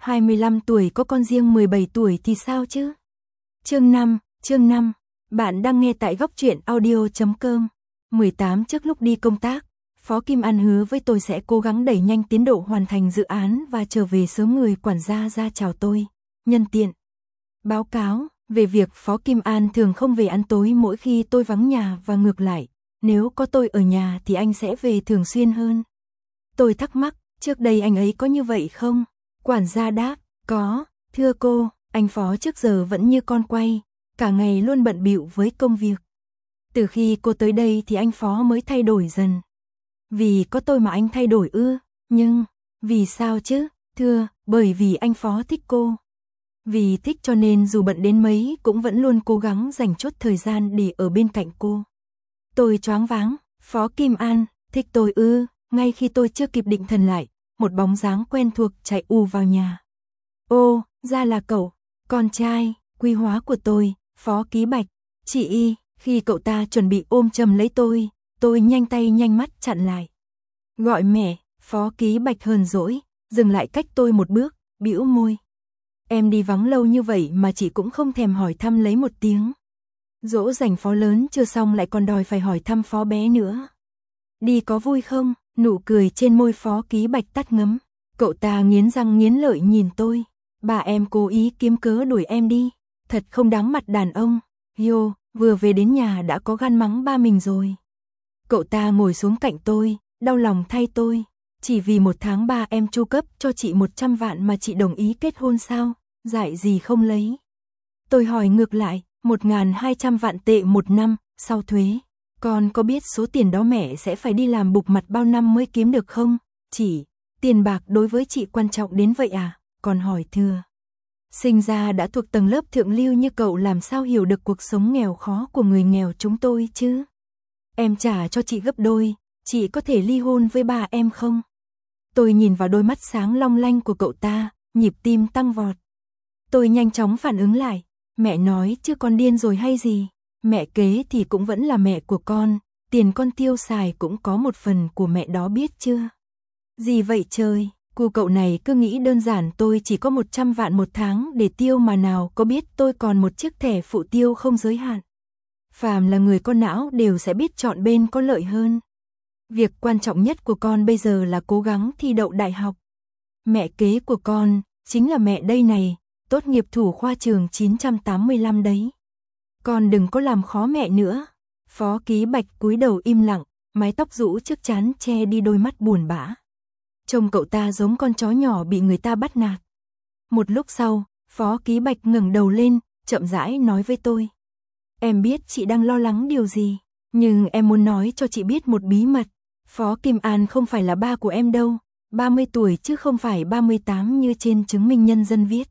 25 tuổi có con riêng 17 tuổi thì sao chứ? Chương 5, bạn đang nghe tại góc truyện audio.com. 18 trước lúc đi công tác, Phó Kim An hứa với tôi sẽ cố gắng đẩy nhanh tiến độ hoàn thành dự án và trở về sớm. Người quản gia ra chào tôi, nhân tiện báo cáo về việc Phó Kim An thường không về ăn tối mỗi khi tôi vắng nhà và ngược lại, nếu có tôi ở nhà thì anh sẽ về thường xuyên hơn. Tôi thắc mắc, trước đây anh ấy có như vậy không? Quản gia đáp, có, thưa cô, anh Phó trước giờ vẫn như con quay, cả ngày luôn bận bịu với công việc. Từ khi cô tới đây thì anh Phó mới thay đổi dần. Vì có tôi mà anh thay đổi ư? Nhưng, vì sao chứ? Thưa, bởi vì anh Phó thích cô. Vì thích cho nên dù bận đến mấy cũng vẫn luôn cố gắng dành chút thời gian để ở bên cạnh cô. Tôi choáng váng, Phó Kim An, thích tôi ư? Ngay khi tôi chưa kịp định thần lại, một bóng dáng quen thuộc chạy ù vào nhà. Ô, ra là cậu, con trai, quý hóa của tôi, Phó Ký Bạch. Chị Y, khi cậu ta chuẩn bị ôm chầm lấy tôi nhanh tay nhanh mắt chặn lại. Gọi mẹ, Phó Ký Bạch hờn dỗi, dừng lại cách tôi một bước, bĩu môi. Em đi vắng lâu như vậy mà chị cũng không thèm hỏi thăm lấy một tiếng. Dỗ dành Phó lớn chưa xong lại còn đòi phải hỏi thăm Phó bé nữa. Đi có vui không? Nụ cười trên môi Phó Ký Bạch tắt ngấm. Cậu ta nghiến răng nghiến lợi nhìn tôi. Bà em cố ý kiếm cớ đuổi em đi. Thật không đáng mặt đàn ông. Yo, vừa về đến nhà đã có gan mắng ba mình rồi. Cậu ta ngồi xuống cạnh tôi, đau lòng thay tôi. Chỉ vì một tháng ba em chu cấp cho chị 100 vạn mà chị đồng ý kết hôn sao? Dại gì không lấy? Tôi hỏi ngược lại, 1.200 vạn tệ một năm, sau thuế. Con có biết số tiền đó mẹ sẽ phải đi làm bục mặt bao năm mới kiếm được không? Chị, tiền bạc đối với chị quan trọng đến vậy à? Còn hỏi thưa. Sinh ra đã thuộc tầng lớp thượng lưu như cậu làm sao hiểu được cuộc sống nghèo khó của người nghèo chúng tôi chứ? Em trả cho chị gấp đôi, chị có thể ly hôn với bà em không? Tôi nhìn vào đôi mắt sáng long lanh của cậu ta, nhịp tim tăng vọt. Tôi nhanh chóng phản ứng lại, mẹ nói chứ con điên rồi hay gì? Mẹ kế thì cũng vẫn là mẹ của con, tiền con tiêu xài cũng có một phần của mẹ đó biết chưa? Gì vậy trời, cu cậu này cứ nghĩ đơn giản tôi chỉ có 100 vạn một tháng để tiêu mà nào có biết tôi còn một chiếc thẻ phụ tiêu không giới hạn. Phàm là người có não đều sẽ biết chọn bên có lợi hơn. Việc quan trọng nhất của con bây giờ là cố gắng thi đậu đại học. Mẹ kế của con, chính là mẹ đây này, tốt nghiệp thủ khoa trường 985 đấy. Con đừng có làm khó mẹ nữa. Phó Ký Bạch cúi đầu im lặng, mái tóc rũ trước trán che đi đôi mắt buồn bã. Trông cậu ta giống con chó nhỏ bị người ta bắt nạt. Một lúc sau, Phó Ký Bạch ngẩng đầu lên, chậm rãi nói với tôi. Em biết chị đang lo lắng điều gì, nhưng em muốn nói cho chị biết một bí mật. Phó Kim An không phải là ba của em đâu, 30 tuổi chứ không phải 38 như trên chứng minh nhân dân viết.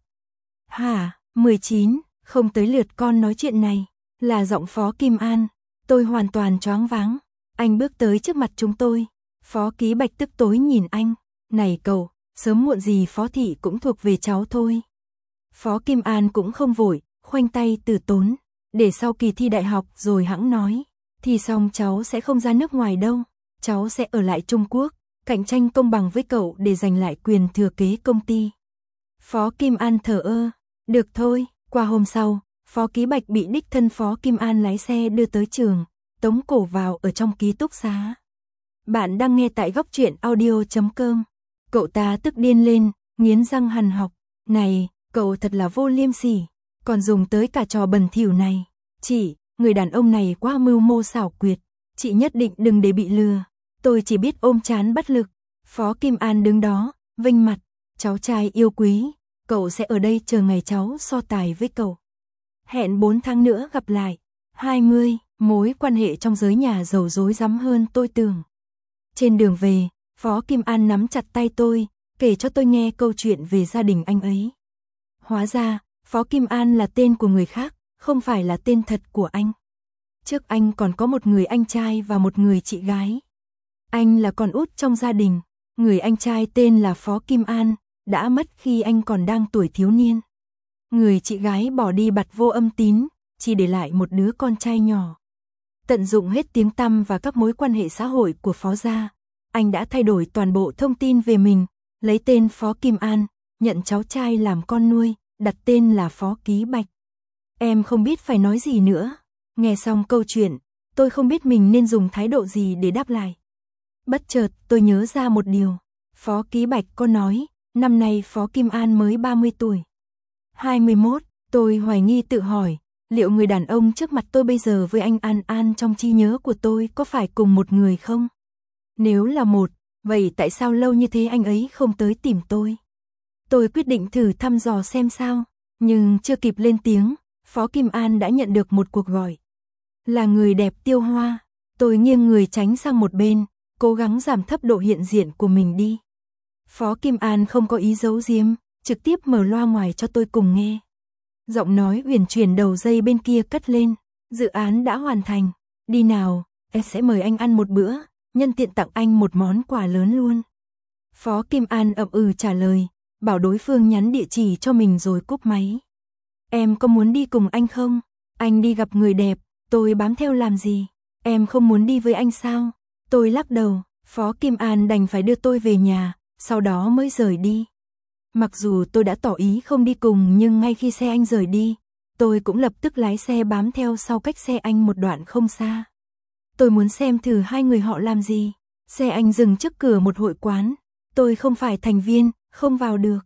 Hả, 19, không tới lượt con nói chuyện này, là giọng Phó Kim An. Tôi hoàn toàn choáng váng. Anh bước tới trước mặt chúng tôi. Phó Ký Bạch tức tối nhìn anh. Này cậu, sớm muộn gì Phó Thị cũng thuộc về cháu thôi. Phó Kim An cũng không vội, khoanh tay từ tốn. Để sau kỳ thi đại học rồi hẵng nói. Thi xong cháu sẽ không ra nước ngoài đâu. Cháu sẽ ở lại Trung Quốc, cạnh tranh công bằng với cậu để giành lại quyền thừa kế công ty. Phó Kim An thở ơ. Được thôi, qua hôm sau, Phó Ký Bạch bị đích thân Phó Kim An lái xe đưa tới trường, tống cổ vào ở trong ký túc xá. Bạn đang nghe tại góc truyện audio.com. Cậu ta tức điên lên, nghiến răng hằn học. Này, cậu thật là vô liêm sỉ, còn dùng tới cả trò bẩn thỉu này. Chị, người đàn ông này quá mưu mô xảo quyệt, chị nhất định đừng để bị lừa. Tôi chỉ biết ôm chán bất lực. Phó Kim An đứng đó, vênh mặt. Cháu trai yêu quý, cậu sẽ ở đây chờ ngày cháu so tài với cậu. Hẹn 4 tháng nữa gặp lại. 20, mối quan hệ trong giới nhà giàu rối rắm hơn tôi tưởng. Trên đường về, Phó Kim An nắm chặt tay tôi, kể cho tôi nghe câu chuyện về gia đình anh ấy. Hóa ra, Phó Kim An là tên của người khác, không phải là tên thật của anh. Trước anh còn có một người anh trai và một người chị gái. Anh là con út trong gia đình, người anh trai tên là Phó Kim An, đã mất khi anh còn đang tuổi thiếu niên. Người chị gái bỏ đi bặt vô âm tín, chỉ để lại một đứa con trai nhỏ. Tận dụng hết tiếng tăm và các mối quan hệ xã hội của Phó gia, anh đã thay đổi toàn bộ thông tin về mình, lấy tên Phó Kim An, nhận cháu trai làm con nuôi, đặt tên là Phó Ký Bạch. Em không biết phải nói gì nữa. Nghe xong câu chuyện, tôi không biết mình nên dùng thái độ gì để đáp lại. Bất chợt tôi nhớ ra một điều. Phó Ký Bạch có nói, năm nay Phó Kim An mới 30 tuổi. 21, tôi hoài nghi tự hỏi, liệu người đàn ông trước mặt tôi bây giờ với anh An An trong trí nhớ của tôi có phải cùng một người không? Nếu là một, vậy tại sao lâu như thế anh ấy không tới tìm tôi? Tôi quyết định thử thăm dò xem sao, nhưng chưa kịp lên tiếng, Phó Kim An đã nhận được một cuộc gọi. Là người đẹp Tiêu Hoa, tôi nghiêng người tránh sang một bên, cố gắng giảm thấp độ hiện diện của mình đi. Phó Kim An không có ý giấu giếm, trực tiếp mở loa ngoài cho tôi cùng nghe. Giọng nói uyển chuyển đầu dây bên kia cất lên, dự án đã hoàn thành, đi nào, em sẽ mời anh ăn một bữa, nhân tiện tặng anh một món quà lớn luôn. Phó Kim An ậm ừ trả lời, bảo đối phương nhắn địa chỉ cho mình rồi cúp máy. Em có muốn đi cùng anh không? Anh đi gặp người đẹp, tôi bám theo làm gì? Em không muốn đi với anh sao? Tôi lắc đầu, Phó Kim An đành phải đưa tôi về nhà, sau đó mới rời đi. Mặc dù tôi đã tỏ ý không đi cùng nhưng ngay khi xe anh rời đi, tôi cũng lập tức lái xe bám theo sau cách xe anh một đoạn không xa. Tôi muốn xem thử hai người họ làm gì. Xe anh dừng trước cửa một hội quán. Tôi không phải thành viên, không vào được.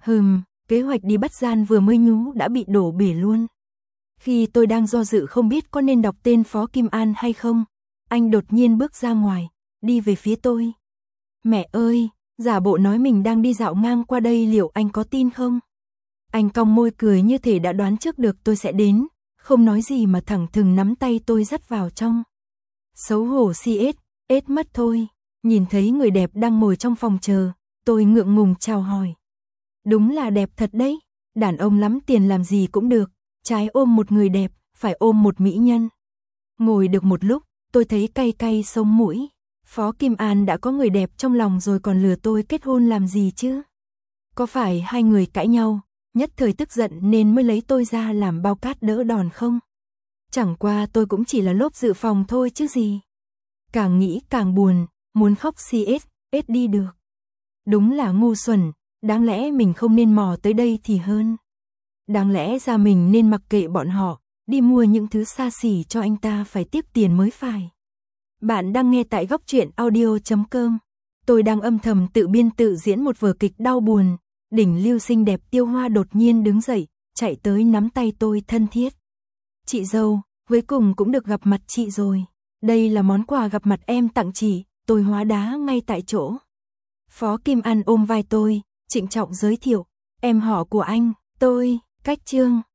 Kế hoạch đi bắt gian vừa mới nhú đã bị đổ bể luôn. Khi tôi đang do dự không biết có nên đọc tên Phó Kim An hay không, anh đột nhiên bước ra ngoài, đi về phía tôi. Mẹ ơi, giả bộ nói mình đang đi dạo ngang qua đây liệu anh có tin không? Anh cong môi cười như thể đã đoán trước được tôi sẽ đến, không nói gì mà thẳng thừng nắm tay tôi dắt vào trong. Xấu hổ CS mất thôi, nhìn thấy người đẹp đang ngồi trong phòng chờ, tôi ngượng ngùng chào hỏi. Đúng là đẹp thật đấy, đàn ông lắm tiền làm gì cũng được, trái ôm một người đẹp, phải ôm một mỹ nhân. Ngồi được một lúc, tôi thấy cay cay sống mũi. Phó Kim An đã có người đẹp trong lòng rồi còn lừa tôi kết hôn làm gì chứ? Có phải hai người cãi nhau, nhất thời tức giận nên mới lấy tôi ra làm bao cát đỡ đòn không? Chẳng qua tôi cũng chỉ là lốp dự phòng thôi chứ gì. Càng nghĩ càng buồn, muốn khóc CS đi được. Đúng là ngu xuẩn, đáng lẽ mình không nên mò tới đây thì hơn. Đáng lẽ ra mình nên mặc kệ bọn họ, đi mua những thứ xa xỉ cho anh ta phải tiếp tiền mới phải. Bạn đang nghe tại Góc Truyện Audio.com. Tôi đang âm thầm tự biên tự diễn một vở kịch đau buồn. Đỉnh lưu xinh đẹp Tiêu Hoa đột nhiên đứng dậy, chạy tới nắm tay tôi thân thiết. Chị dâu, cuối cùng cũng được gặp mặt chị rồi. Đây là món quà gặp mặt em tặng chị, tôi hóa đá ngay tại chỗ. Phó Kim An ôm vai tôi, trịnh trọng giới thiệu, em họ của anh, tôi, Cách Trương.